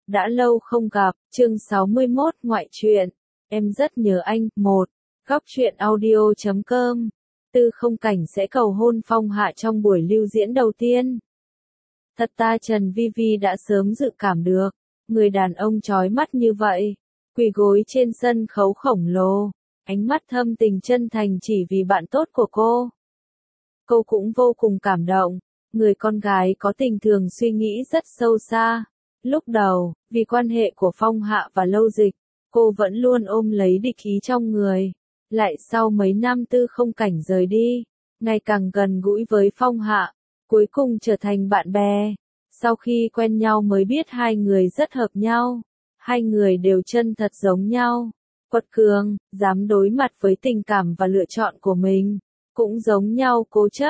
Đã lâu không gặp, chương 61 ngoại truyện. Em rất nhớ anh. 1. Góc truyện audio.com. Tư Không Cảnh sẽ cầu hôn Phong Hạ trong buổi lưu diễn đầu tiên. Thật ta Trần Vi Vi đã sớm dự cảm được, người đàn ông chói mắt như vậy, quỳ gối trên sân khấu khổng lồ, ánh mắt thâm tình chân thành chỉ vì bạn tốt của cô. Cô cũng vô cùng cảm động, người con gái có tình thường suy nghĩ rất sâu xa. Lúc đầu, vì quan hệ của Phong Hạ và Lâu Dịch, cô vẫn luôn ôm lấy địch ý trong người. Lại sau mấy năm Tư Không Cảnh rời đi, ngày càng gần gũi với Phong Hạ, cuối cùng trở thành bạn bè. Sau khi quen nhau mới biết hai người rất hợp nhau, hai người đều chân thật giống nhau, quật cường, dám đối mặt với tình cảm và lựa chọn của mình, cũng giống nhau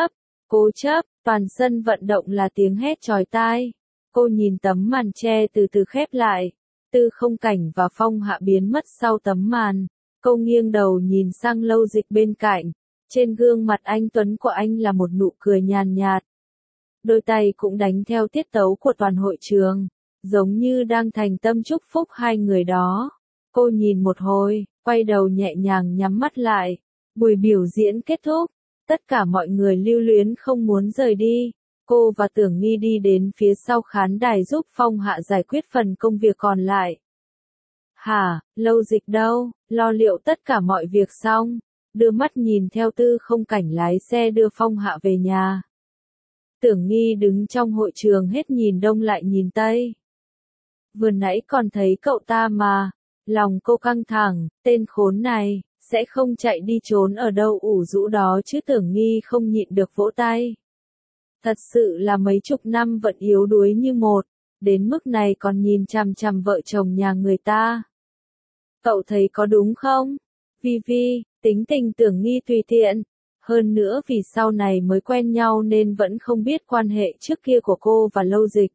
cố chấp, toàn sân vận động là tiếng hét chói tai. Cô nhìn tấm màn che từ từ khép lại, Tư Không Cảnh và Phong Hạ biến mất sau tấm màn. Cô nghiêng đầu nhìn sang Lâu Dịch bên cạnh, trên gương mặt anh tuấn của anh là một nụ cười nhàn nhạt. Đôi tay cũng đánh theo tiết tấu của toàn hội trường, giống như đang thành tâm chúc phúc hai người đó. Cô nhìn một hồi, quay đầu nhẹ nhàng nhắm mắt lại. Buổi biểu diễn kết thúc, tất cả mọi người lưu luyến không muốn rời đi. Cô và Tưởng Nghi đi đến phía sau khán đài giúp Phong Hạ giải quyết phần công việc còn lại. Hả, Lâu Dịch đâu, lo liệu tất cả mọi việc xong, đưa mắt nhìn theo Tư Không Cảnh lái xe đưa Phong Hạ về nhà. Tưởng Nghi đứng trong hội trường hết nhìn đông lại nhìn tây. Vừa nãy còn thấy cậu ta mà, lòng cô căng thẳng, tên khốn này, sẽ không chạy đi trốn ở đâu ủ rũ đó chứ. Tưởng Nghi không nhịn được vỗ tay. Thật sự là mấy chục năm vẫn yếu đuối như một, đến mức này còn nhìn chằm chằm vợ chồng nhà người ta. Cậu thấy có đúng không? Vi Vi, tính tình Tưởng Nghi tùy tiện, hơn nữa vì sau này mới quen nhau nên vẫn không biết quan hệ trước kia của cô và Lâu Dịch.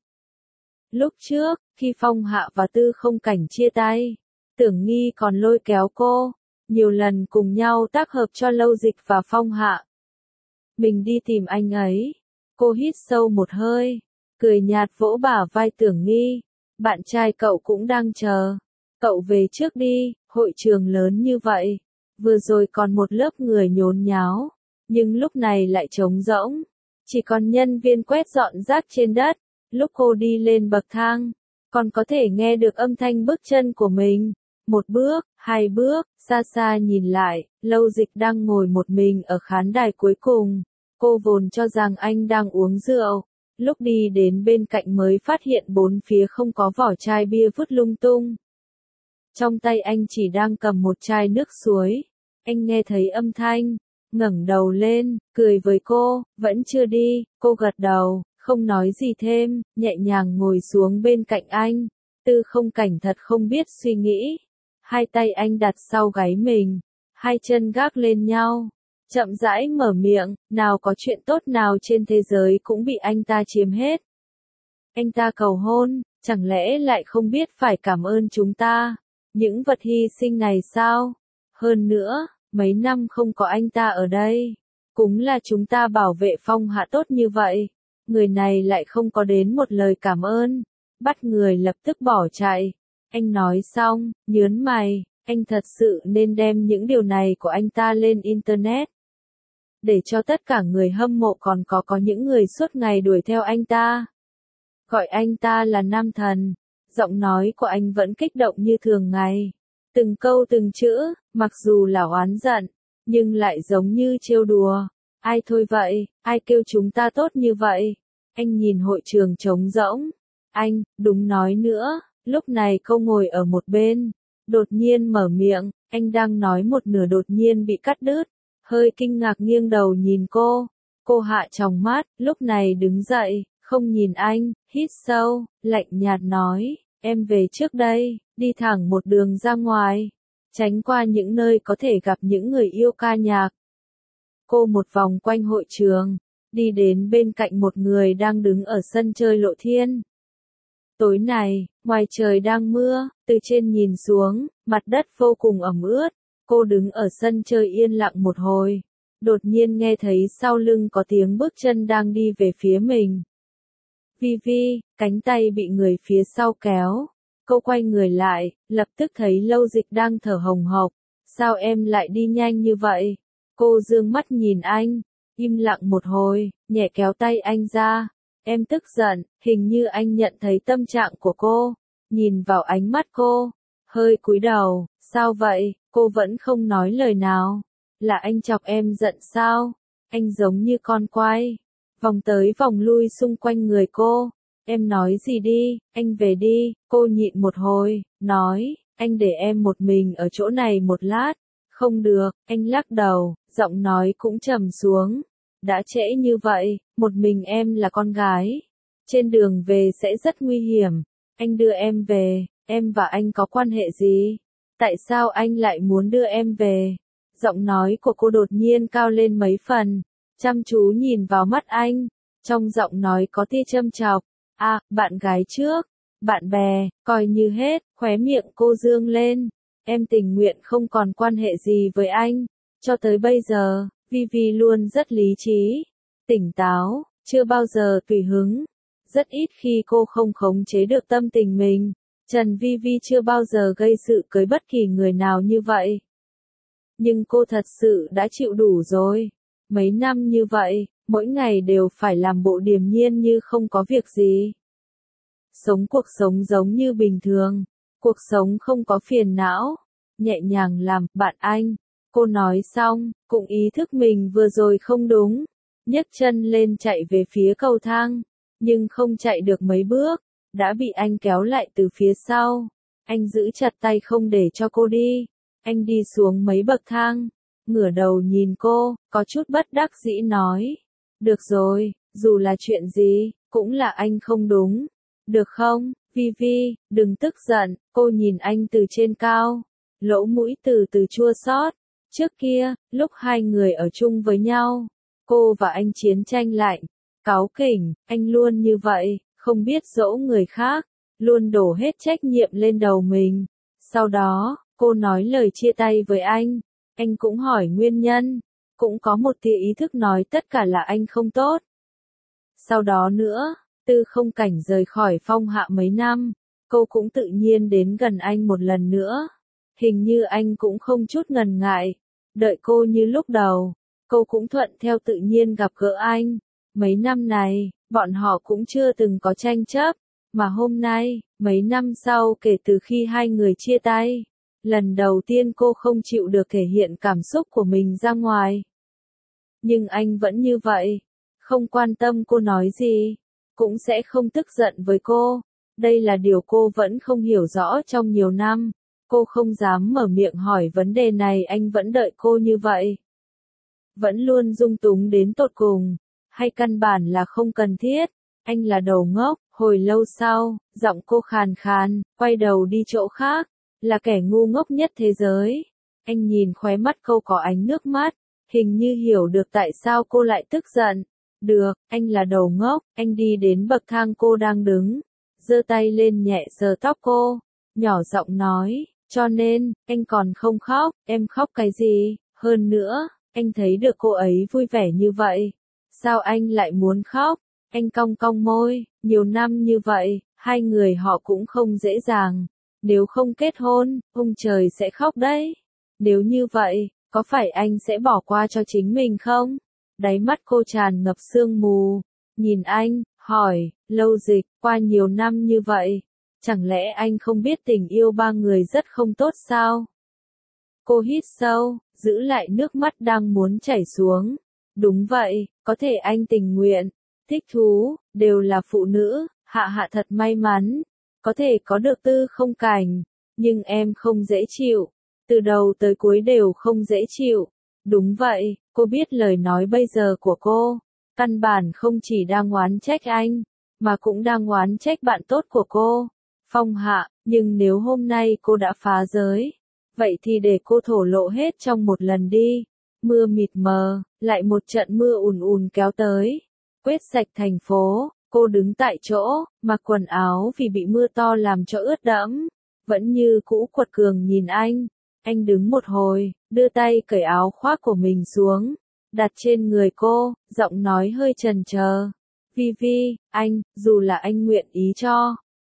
Lúc trước, khi Phong Hạ và Tư Không Cảnh chia tay, Tưởng Nghi còn lôi kéo cô, nhiều lần cùng nhau tác hợp cho Lâu Dịch và Phong Hạ. Mình đi tìm anh ấy. Cô hít sâu một hơi, cười nhạt vỗ bả vai Tưởng Nghi. Bạn trai cậu cũng đang chờ. Cậu về trước đi, hội trường lớn như vậy. Vừa rồi còn một lớp người nhốn nháo, nhưng lúc này lại trống rỗng. Chỉ còn nhân viên quét dọn rác trên đất. Lúc cô đi lên bậc thang, còn có thể nghe được âm thanh bước chân của mình. Một bước, hai bước, xa xa nhìn lại, Lâu Dịch đang ngồi một mình ở khán đài cuối cùng. Cô vốn cho rằng anh đang uống rượu, lúc đi đến bên cạnh mới phát hiện bốn phía không có vỏ chai bia vứt lung tung. Trong tay anh chỉ đang cầm một chai nước suối. Anh nghe thấy âm thanh, ngẩng đầu lên, cười với cô. Vẫn chưa đi. Cô gật đầu, không nói gì thêm, nhẹ nhàng ngồi xuống bên cạnh anh. Tư Không Cảnh thật không biết suy nghĩ. Hai tay anh đặt sau gáy mình, hai chân gác lên nhau, chậm rãi mở miệng. Nào có chuyện tốt nào trên thế giới cũng bị anh ta chiếm hết. Anh ta cầu hôn, chẳng lẽ lại không biết phải cảm ơn chúng ta, những vật hy sinh này sao? Hơn nữa, mấy năm không có anh ta ở đây, cũng là chúng ta bảo vệ Phong Hạ tốt như vậy, người này lại không có đến một lời cảm ơn, bắt người lập tức bỏ chạy. Anh nói xong, nhớn mày, anh thật sự nên đem những điều này của anh ta lên Internet, để cho tất cả người hâm mộ còn có những người suốt ngày đuổi theo anh ta. Gọi anh ta là nam thần. Giọng nói của anh vẫn kích động như thường ngày. Từng câu từng chữ, mặc dù là oán giận, nhưng lại giống như trêu đùa. Ai thôi vậy, ai kêu chúng ta tốt như vậy? Anh nhìn hội trường trống rỗng. Anh, đúng nói nữa, lúc này cô ngồi ở một bên, đột nhiên mở miệng, anh đang nói một nửa đột nhiên bị cắt đứt. Hơi kinh ngạc nghiêng đầu nhìn cô. Cô hạ tròng mắt, lúc này đứng dậy, không nhìn anh, hít sâu, lạnh nhạt nói, em về trước đây, đi thẳng một đường ra ngoài, tránh qua những nơi có thể gặp những người yêu ca nhạc. Cô một vòng quanh hội trường, đi đến bên cạnh một người đang đứng ở sân chơi Lộ Thiên. Tối này, ngoài trời đang mưa, từ trên nhìn xuống, mặt đất vô cùng ẩm ướt. Cô đứng ở sân chơi yên lặng một hồi, đột nhiên nghe thấy sau lưng có tiếng bước chân đang đi về phía mình. Vi Vi, cánh tay bị người phía sau kéo. Cô quay người lại, lập tức thấy Lâu Dịch đang thở hồng hộc. Sao em lại đi nhanh như vậy? Cô dương mắt nhìn anh, im lặng một hồi, nhẹ kéo tay anh ra. Em tức giận, hình như anh nhận thấy tâm trạng của cô. Nhìn vào ánh mắt cô, hơi cúi đầu, sao vậy? Cô vẫn không nói lời nào. Là anh chọc em giận sao? Anh giống như con quay, vòng tới vòng lui xung quanh người cô. Em nói gì đi, anh về đi. Cô nhịn một hồi, nói, anh để em một mình ở chỗ này một lát. Không được, anh lắc đầu, giọng nói cũng trầm xuống. Đã trễ như vậy, một mình em là con gái. Trên đường về sẽ rất nguy hiểm. Anh đưa em về, em và anh có quan hệ gì? Tại sao anh lại muốn đưa em về? Giọng nói của cô đột nhiên cao lên mấy phần, chăm chú nhìn vào mắt anh. Trong giọng nói có tia châm chọc. À, bạn gái trước, bạn bè, coi như hết, khóe miệng cô dương lên. Em tình nguyện không còn quan hệ gì với anh. Cho tới bây giờ, Vivi luôn rất lý trí, tỉnh táo, chưa bao giờ tùy hứng. Rất ít khi cô không khống chế được tâm tình mình. Trần Vivi chưa bao giờ gây sự với bất kỳ người nào như vậy. Nhưng cô thật sự đã chịu đủ rồi. Mấy năm như vậy, mỗi ngày đều phải làm bộ điềm nhiên như không có việc gì. Sống cuộc sống giống như bình thường. Cuộc sống không có phiền não. Nhẹ nhàng làm, bạn anh. Cô nói xong, cũng ý thức mình vừa rồi không đúng. Nhấc chân lên chạy về phía cầu thang. Nhưng không chạy được mấy bước, đã bị anh kéo lại từ phía sau. Anh giữ chặt tay không để cho cô đi. Anh đi xuống mấy bậc thang, ngửa đầu nhìn cô, có chút bất đắc dĩ nói. Được rồi, dù là chuyện gì, cũng là anh không đúng. Được không, Vivi, đừng tức giận. Cô nhìn anh từ trên cao, lỗ mũi từ từ chua xót. Trước kia, lúc hai người ở chung với nhau, cô và anh chiến tranh lạnh, cáu kỉnh, anh luôn như vậy, không biết dỗ người khác, luôn đổ hết trách nhiệm lên đầu mình. Sau đó, cô nói lời chia tay với anh cũng hỏi nguyên nhân, cũng có một tia ý thức nói tất cả là anh không tốt. Sau đó nữa, Tư Không Cảnh rời khỏi Phong Hạ mấy năm, cô cũng tự nhiên đến gần anh một lần nữa. Hình như anh cũng không chút ngần ngại, đợi cô như lúc đầu, cô cũng thuận theo tự nhiên gặp gỡ anh. Mấy năm này, bọn họ cũng chưa từng có tranh chấp, mà hôm nay, mấy năm sau kể từ khi hai người chia tay, lần đầu tiên cô không chịu được thể hiện cảm xúc của mình ra ngoài. Nhưng anh vẫn như vậy, không quan tâm cô nói gì, cũng sẽ không tức giận với cô. Đây là điều cô vẫn không hiểu rõ trong nhiều năm. Cô không dám mở miệng hỏi vấn đề này, anh vẫn đợi cô như vậy. Vẫn luôn dung túng đến tột cùng, hay căn bản là không cần thiết. Anh là đầu ngốc. Hồi lâu sau, giọng cô khàn khàn, quay đầu đi chỗ khác, là kẻ ngu ngốc nhất thế giới. Anh nhìn khóe mắt cô có ánh nước mắt, hình như hiểu được tại sao cô lại tức giận. Được, anh là đầu ngốc. Anh đi đến bậc thang cô đang đứng, giơ tay lên nhẹ sờ tóc cô, nhỏ giọng nói, cho nên, anh còn không khóc. Em khóc cái gì? Hơn nữa, anh thấy được cô ấy vui vẻ như vậy, sao anh lại muốn khóc? Anh cong cong môi, nhiều năm như vậy, hai người họ cũng không dễ dàng. Nếu không kết hôn, ông trời sẽ khóc đấy. Nếu như vậy, có phải anh sẽ bỏ qua cho chính mình không? Đáy mắt cô tràn ngập sương mù, nhìn anh, hỏi, Lâu Dịch, qua nhiều năm như vậy, chẳng lẽ anh không biết tình yêu ba người rất không tốt sao? Cô hít sâu, giữ lại nước mắt đang muốn chảy xuống. Đúng vậy, có thể anh tình nguyện, thích thú, đều là phụ nữ, Hạ Hạ thật may mắn, có thể có được Tư Không Cảnh, nhưng em không dễ chịu, từ đầu tới cuối đều không dễ chịu. Đúng vậy, cô biết lời nói bây giờ của cô, căn bản không chỉ đang oán trách anh, mà cũng đang oán trách bạn tốt của cô, Phong Hạ, nhưng nếu hôm nay cô đã phá giới, vậy thì để cô thổ lộ hết trong một lần đi. Mưa mịt mờ, lại một trận mưa ùn ùn kéo tới, quét sạch thành phố. Cô đứng tại chỗ, mặc quần áo vì bị mưa to làm cho ướt đẫm, vẫn như cũ quật cường nhìn anh. Anh đứng một hồi, đưa tay cởi áo khoác của mình xuống, đặt trên người cô, giọng nói hơi chần chờ. Vivi, anh, dù là anh nguyện ý cho,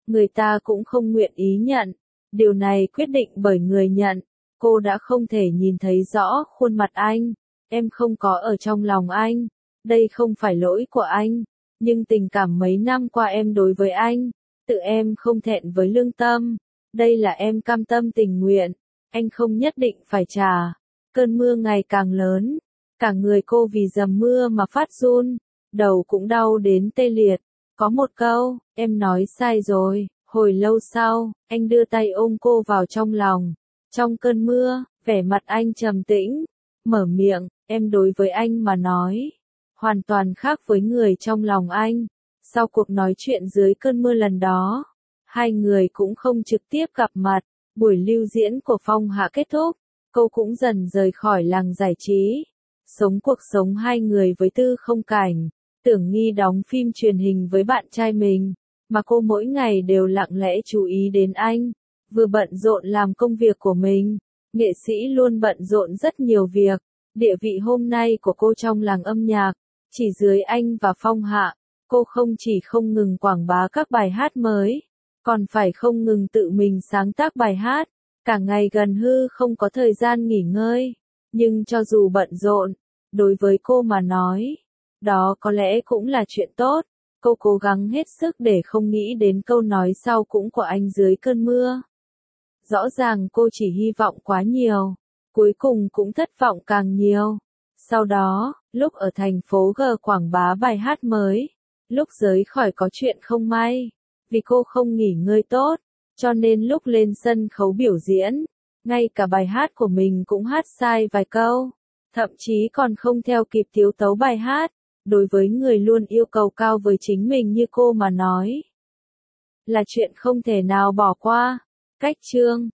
người ta cũng không nguyện ý nhận. Điều này quyết định bởi người nhận. Cô đã không thể nhìn thấy rõ khuôn mặt anh. Em không có ở trong lòng anh. Đây không phải lỗi của anh. Nhưng tình cảm mấy năm qua em đối với anh, tự em không thẹn với lương tâm. Đây là em cam tâm tình nguyện. Anh không nhất định phải trả. Cơn mưa ngày càng lớn. Cả người cô vì dầm mưa mà phát run. Đầu cũng đau đến tê liệt. Có một câu, em nói sai rồi. Hồi lâu sau, anh đưa tay ôm cô vào trong lòng. Trong cơn mưa, vẻ mặt anh trầm tĩnh. Mở miệng, em đối với anh mà nói. Hoàn toàn khác với người trong lòng anh. Sau cuộc nói chuyện dưới cơn mưa lần đó, hai người cũng không trực tiếp gặp mặt. Buổi lưu diễn của Phong Hạ kết thúc, cô cũng dần rời khỏi làng giải trí. Sống cuộc sống hai người với Tư Không Cảnh. Tưởng Nghi đóng phim truyền hình với bạn trai mình, mà cô mỗi ngày đều lặng lẽ chú ý đến anh. Vừa bận rộn làm công việc của mình, nghệ sĩ luôn bận rộn rất nhiều việc. Địa vị hôm nay của cô trong làng âm nhạc, chỉ dưới anh và Phong Hạ, cô không chỉ không ngừng quảng bá các bài hát mới, còn phải không ngừng tự mình sáng tác bài hát, cả ngày gần như không có thời gian nghỉ ngơi. Nhưng cho dù bận rộn, đối với cô mà nói, đó có lẽ cũng là chuyện tốt. Cô cố gắng hết sức để không nghĩ đến câu nói sau cũng của anh dưới cơn mưa. Rõ ràng cô chỉ hy vọng quá nhiều, cuối cùng cũng thất vọng càng nhiều. Sau đó, lúc ở thành phố G quảng bá bài hát mới, lúc rời khỏi có chuyện không may, vì cô không nghỉ ngơi tốt, cho nên lúc lên sân khấu biểu diễn, ngay cả bài hát của mình cũng hát sai vài câu, thậm chí còn không theo kịp tiết tấu bài hát. Đối với người luôn yêu cầu cao với chính mình như cô mà nói, là chuyện không thể nào bỏ qua. Cách chương